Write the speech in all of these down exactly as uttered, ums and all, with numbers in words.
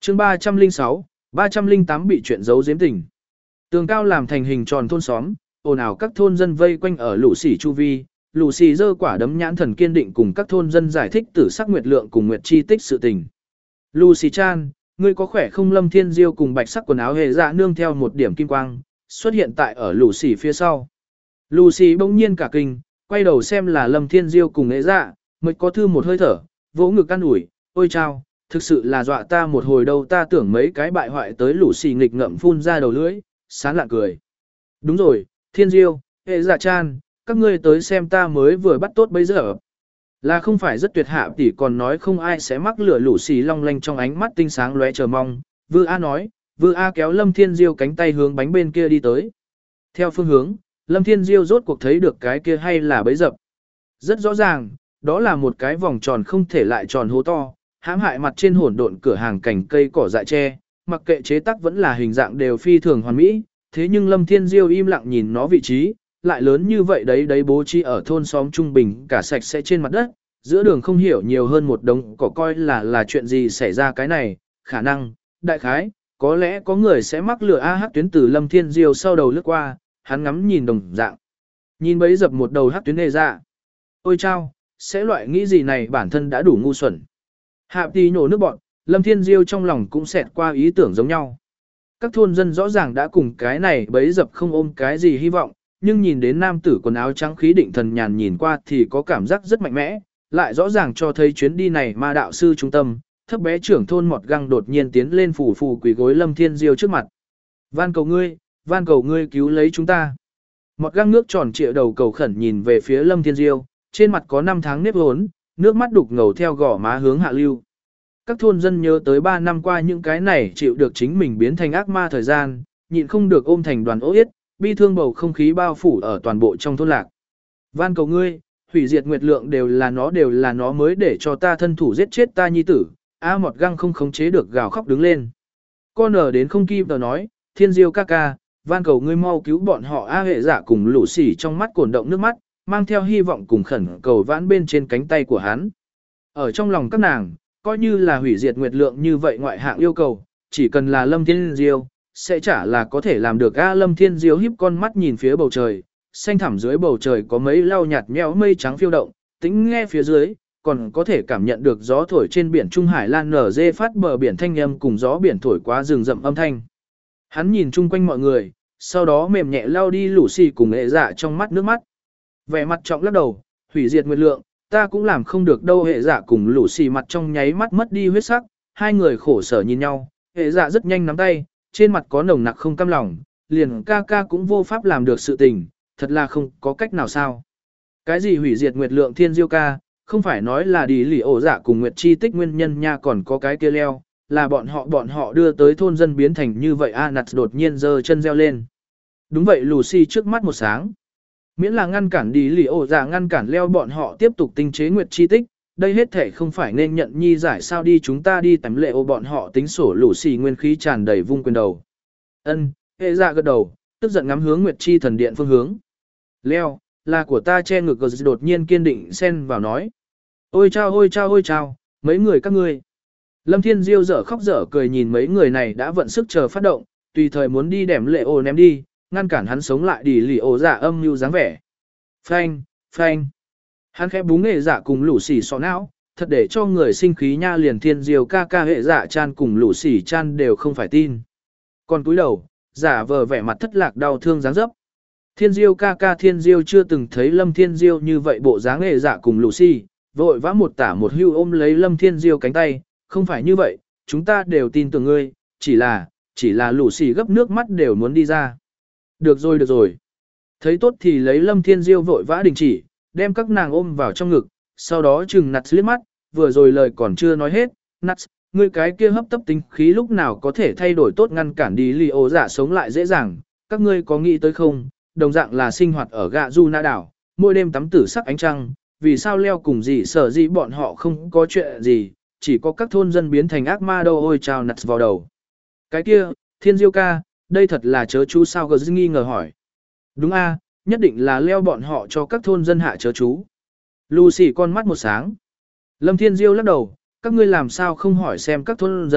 chương ba trăm lẻ sáu, ba trăm lẻ tám bị chuyện giấu giếm tình. Tường cao làm thành hình tròn thôn xóm, ồn ào các thôn dân vây quanh ở lũ xỉ chu vi, lũ xỉ giơ quả đấm nhãn thần kiên định cùng các thôn dân giải thích tử sắc nguyệt lượng cùng nguyệt chi tích sự tình. Lũ xỉ chan, ngươi có khỏe không? Lâm Thiên Diêu cùng bạch sắc quần áo hề dạ nương theo một điểm kim quang, xuất hiện tại ở lũ xỉ phía sau. Lũ xỉ bỗng nhiên cả kinh, quay đầu xem là Lâm Thiên Diêu cùng hề dạ, mới có thư một hơi thở, vỗ ngực an ủi, ôi chao, thực sự là dọa ta một hồi đâu, ta tưởng mấy cái bại hoại tới lũ xỉ nghịch ngậm phun ra đầu lưỡi, sán lạ cười. Đúng rồi, Thiên Diêu, hệ dạ chan, các ngươi tới xem ta mới vừa bắt tốt bây giờ. Là không phải rất tuyệt hạ tỷ còn nói không ai sẽ mắc lửa lũ xì long lanh trong ánh mắt tinh sáng lóe chờ mong. Vư A nói, Vư A kéo Lâm Thiên Diêu cánh tay hướng bánh bên kia đi tới. Theo phương hướng, Lâm Thiên Diêu rốt cuộc thấy được cái kia hay là bấy dập. Rất rõ ràng, đó là một cái vòng tròn không thể lại tròn hố to, hãm hại mặt trên hỗn độn cửa hàng cảnh cây cỏ dại tre, mặc kệ chế tác vẫn là hình dạng đều phi thường hoàn mỹ, thế nhưng Lâm Thiên Diêu im lặng nhìn nó vị trí, lại lớn như vậy đấy đấy bố trí ở thôn xóm trung bình cả sạch sẽ trên mặt đất, giữa đường không hiểu nhiều hơn một đống cỏ coi là là chuyện gì xảy ra cái này, khả năng, đại khái, có lẽ có người sẽ mắc lừa A hắc tuyến từ Lâm Thiên Diêu sau đầu lướt qua, hắn ngắm nhìn đồng dạng. Nhìn bấy dập một đầu hắc tuyến nề ra. Ôi chao, sẽ loại nghĩ gì này bản thân đã đủ ngu xuẩn. Hạ tí nhổ nước bọn, Lâm Thiên Diêu trong lòng cũng xẹt qua ý tưởng giống nhau. Các thôn dân rõ ràng đã cùng cái này bấy dập không ôm cái gì hy vọng, nhưng nhìn đến nam tử quần áo trắng khí định thần nhàn nhìn qua thì có cảm giác rất mạnh mẽ, lại rõ ràng cho thấy chuyến đi này ma đạo sư trung tâm, thấp bé trưởng thôn Mọt Găng đột nhiên tiến lên phủ phủ quỳ gối Lâm Thiên Diêu trước mặt. Van cầu ngươi, van cầu ngươi cứu lấy chúng ta. Mọt Găng ngước tròn trịa đầu cầu khẩn nhìn về phía Lâm Thiên Diêu, trên mặt có năm tháng nếp hốn, nước mắt đục ngầu theo gò má hướng hạ lưu. Các thôn dân nhớ tới ba năm qua những cái này chịu được chính mình biến thành ác ma thời gian, nhịn không được ôm thành đoàn ố yết, bi thương bầu không khí bao phủ ở toàn bộ trong thôn lạc. Van cầu ngươi, hủy diệt nguyệt lượng đều là nó đều là nó mới để cho ta thân thủ giết chết ta nhi tử. A Mọt Găng không khống chế được gào khóc đứng lên. Con ở đến không kịp tờ nói, Thiên Diêu ca ca, van cầu ngươi mau cứu bọn họ. A hệ dạ cùng lũ xỉ trong mắt cồn động nước mắt, mang theo hy vọng cùng khẩn cầu vãn bên trên cánh tay của hắn. Ở trong lòng các nàng, coi như là hủy diệt nguyệt lượng như vậy ngoại hạng yêu cầu, chỉ cần là Lâm Thiên Diêu, sẽ chả là có thể làm được. A Lâm Thiên Diêu híp con mắt nhìn phía bầu trời, xanh thẳm dưới bầu trời có mấy lau nhạt nhẽo mây trắng phiêu động, tính nghe phía dưới, còn có thể cảm nhận được gió thổi trên biển Trung Hải lan nở dê phát bờ biển thanh âm cùng gió biển thổi qua rừng rậm âm thanh. Hắn nhìn chung quanh mọi người, sau đó mềm nhẹ lau đi lũ xì cùng hệ dạ trong mắt nước mắt. Vẻ mặt trọng lắc đầu, hủy diệt nguyệt lượng, ta cũng làm không được đâu. Hệ dạ cùng lũ xì mặt trong nháy mắt mất đi huyết sắc, hai người khổ sở nhìn nhau, hệ dạ rất nhanh nắm tay, trên mặt có nồng nặc không cam lòng, liền ca ca cũng vô pháp làm được sự tình, thật là không có cách nào sao. Cái gì hủy diệt nguyệt lượng Thiên Diêu ca, không phải nói là đi lì ổ dạ cùng nguyệt chi tích nguyên nhân nha, còn có cái kia leo, là bọn họ bọn họ đưa tới thôn dân biến thành như vậy. A nặt đột nhiên giơ chân reo lên. Đúng vậy, Lucy trước mắt một sáng. Miễn là ngăn cản đi lì ổ dạ ngăn cản leo bọn họ tiếp tục tinh chế nguyệt chi tích, đây hết thể không phải nên nhận nhi giải sao. Đi chúng ta đi tắm lệ ô bọn họ tính sổ. Lucy nguyên khí tràn đầy vung quyền đầu. Ân, hệ dạ gật đầu, tức giận ngắm hướng nguyệt chi thần điện phương hướng. Leo, là của ta. Che ngực gật đột nhiên kiên định xen vào nói. Ôi chao ôi chao ôi chao, mấy người các ngươi. Lâm Thiên Diêu dở khóc dở cười nhìn mấy người này đã vận sức chờ phát động, tùy thời muốn đi đẻm lệ ô ném đi, ngăn cản hắn sống lại đi lì ổ dạ âm mưu dáng vẻ. Phanh, phanh. Hắn khẽ búng hệ dạ cùng lũ xỉ sọ não, thật để cho người sinh khí nha. Liền Thiên Diêu ca ca hệ dạ chan cùng lũ xỉ chan đều không phải tin. Còn cúi đầu, giả vờ vẻ mặt thất lạc đau thương dáng dấp. Thiên Diêu ca ca Thiên Diêu chưa từng thấy Lâm Thiên Diêu như vậy bộ dáng hệ dạ cùng lũ xỉ, vội vã một tả một hưu ôm lấy Lâm Thiên Diêu cánh tay, không phải như vậy, chúng ta đều tin tưởng ngươi, chỉ là, chỉ là lũ xỉ gấp nước mắt đều muốn đi ra. Được rồi được rồi. Thấy tốt thì lấy Lâm Thiên Diêu vội vã đình chỉ, đem các nàng ôm vào trong ngực, sau đó chừng nặt liếc mắt, vừa rồi lời còn chưa nói hết, nặt, ngươi cái kia hấp tấp tính khí lúc nào có thể thay đổi tốt ngăn cản đi lì ổ dạ sống lại dễ dàng, các ngươi có nghĩ tới không, đồng dạng là sinh hoạt ở gạ du na đảo, mỗi đêm tắm tử sắc ánh trăng, vì sao leo cùng gì sở gì bọn họ không có chuyện gì, chỉ có các thôn dân biến thành ác ma đâu. Ôi chào nặt vào đầu. Cái kia, Thiên Diêu ca, đây thật là chớ chú sao? Gờ nghi ngờ hỏi. Đúng a, nhất định là leo bọn họ cho các thôn dân hạ chớ chú. Lucy con mắt một sáng. Lâm Thiên Diêu lắc đầu, các ngươi làm sao không hỏi xem các thôn dân,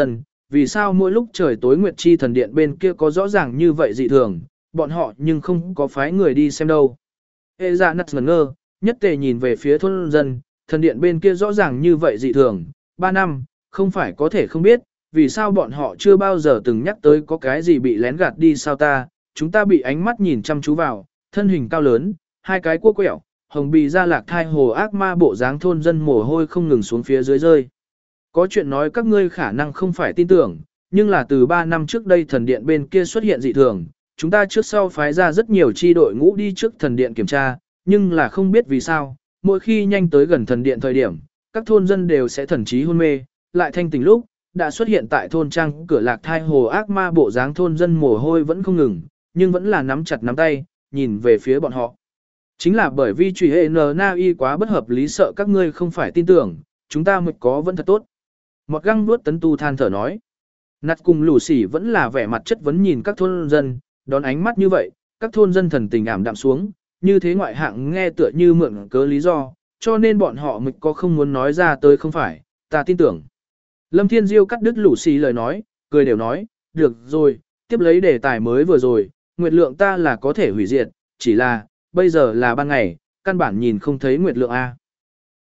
vì sao mỗi lúc trời tối Nguyệt Chi thần điện bên kia có rõ ràng như vậy dị thường, bọn họ nhưng không có phái người đi xem đâu. Hệ dạ nặt ngẩn ngơ, nhất tề nhìn về phía thôn dân, thần điện bên kia rõ ràng như vậy dị thường, ba năm, không phải có thể không biết, vì sao bọn họ chưa bao giờ từng nhắc tới có cái gì bị lén gạt đi sao ta, chúng ta bị ánh mắt nhìn chăm chú vào, thân hình cao lớn, hai cái cua quẹo, hồng bì ra lạc thai hồ ác ma bộ dáng thôn dân mồ hôi không ngừng xuống phía dưới rơi. Có chuyện nói các ngươi khả năng không phải tin tưởng, nhưng là từ ba năm trước đây thần điện bên kia xuất hiện dị thường, chúng ta trước sau phái ra rất nhiều chi đội ngũ đi trước thần điện kiểm tra, nhưng là không biết vì sao, mỗi khi nhanh tới gần thần điện thời điểm, các thôn dân đều sẽ thần trí hôn mê, lại thanh tỉnh lúc, đã xuất hiện tại thôn trang cửa lạc thai hồ ác ma bộ dáng thôn dân mồ hôi vẫn không ngừng, nhưng vẫn là nắm chặt nắm tay, nhìn về phía bọn họ. Chính là bởi vì truy hệ N Na Y quá bất hợp lý sợ các ngươi không phải tin tưởng, chúng ta mới có vẫn thật tốt. Một găng nuốt tấn tu than thở nói. Nặt cùng lũ sỉ vẫn là vẻ mặt chất vấn nhìn các thôn dân, đón ánh mắt như vậy, các thôn dân thần tình ảm đạm xuống, như thế ngoại hạng nghe tựa như mượn cớ lý do, cho nên bọn họ mới có không muốn nói ra tới không phải, ta tin tưởng. Lâm Thiên Diêu cắt đứt lũ sỉ lời nói, cười đều nói, được rồi, tiếp lấy đề tài mới vừa rồi, nguyệt lượng ta là có thể hủy diệt, chỉ là, bây giờ là ban ngày, căn bản nhìn không thấy nguyệt lượng A.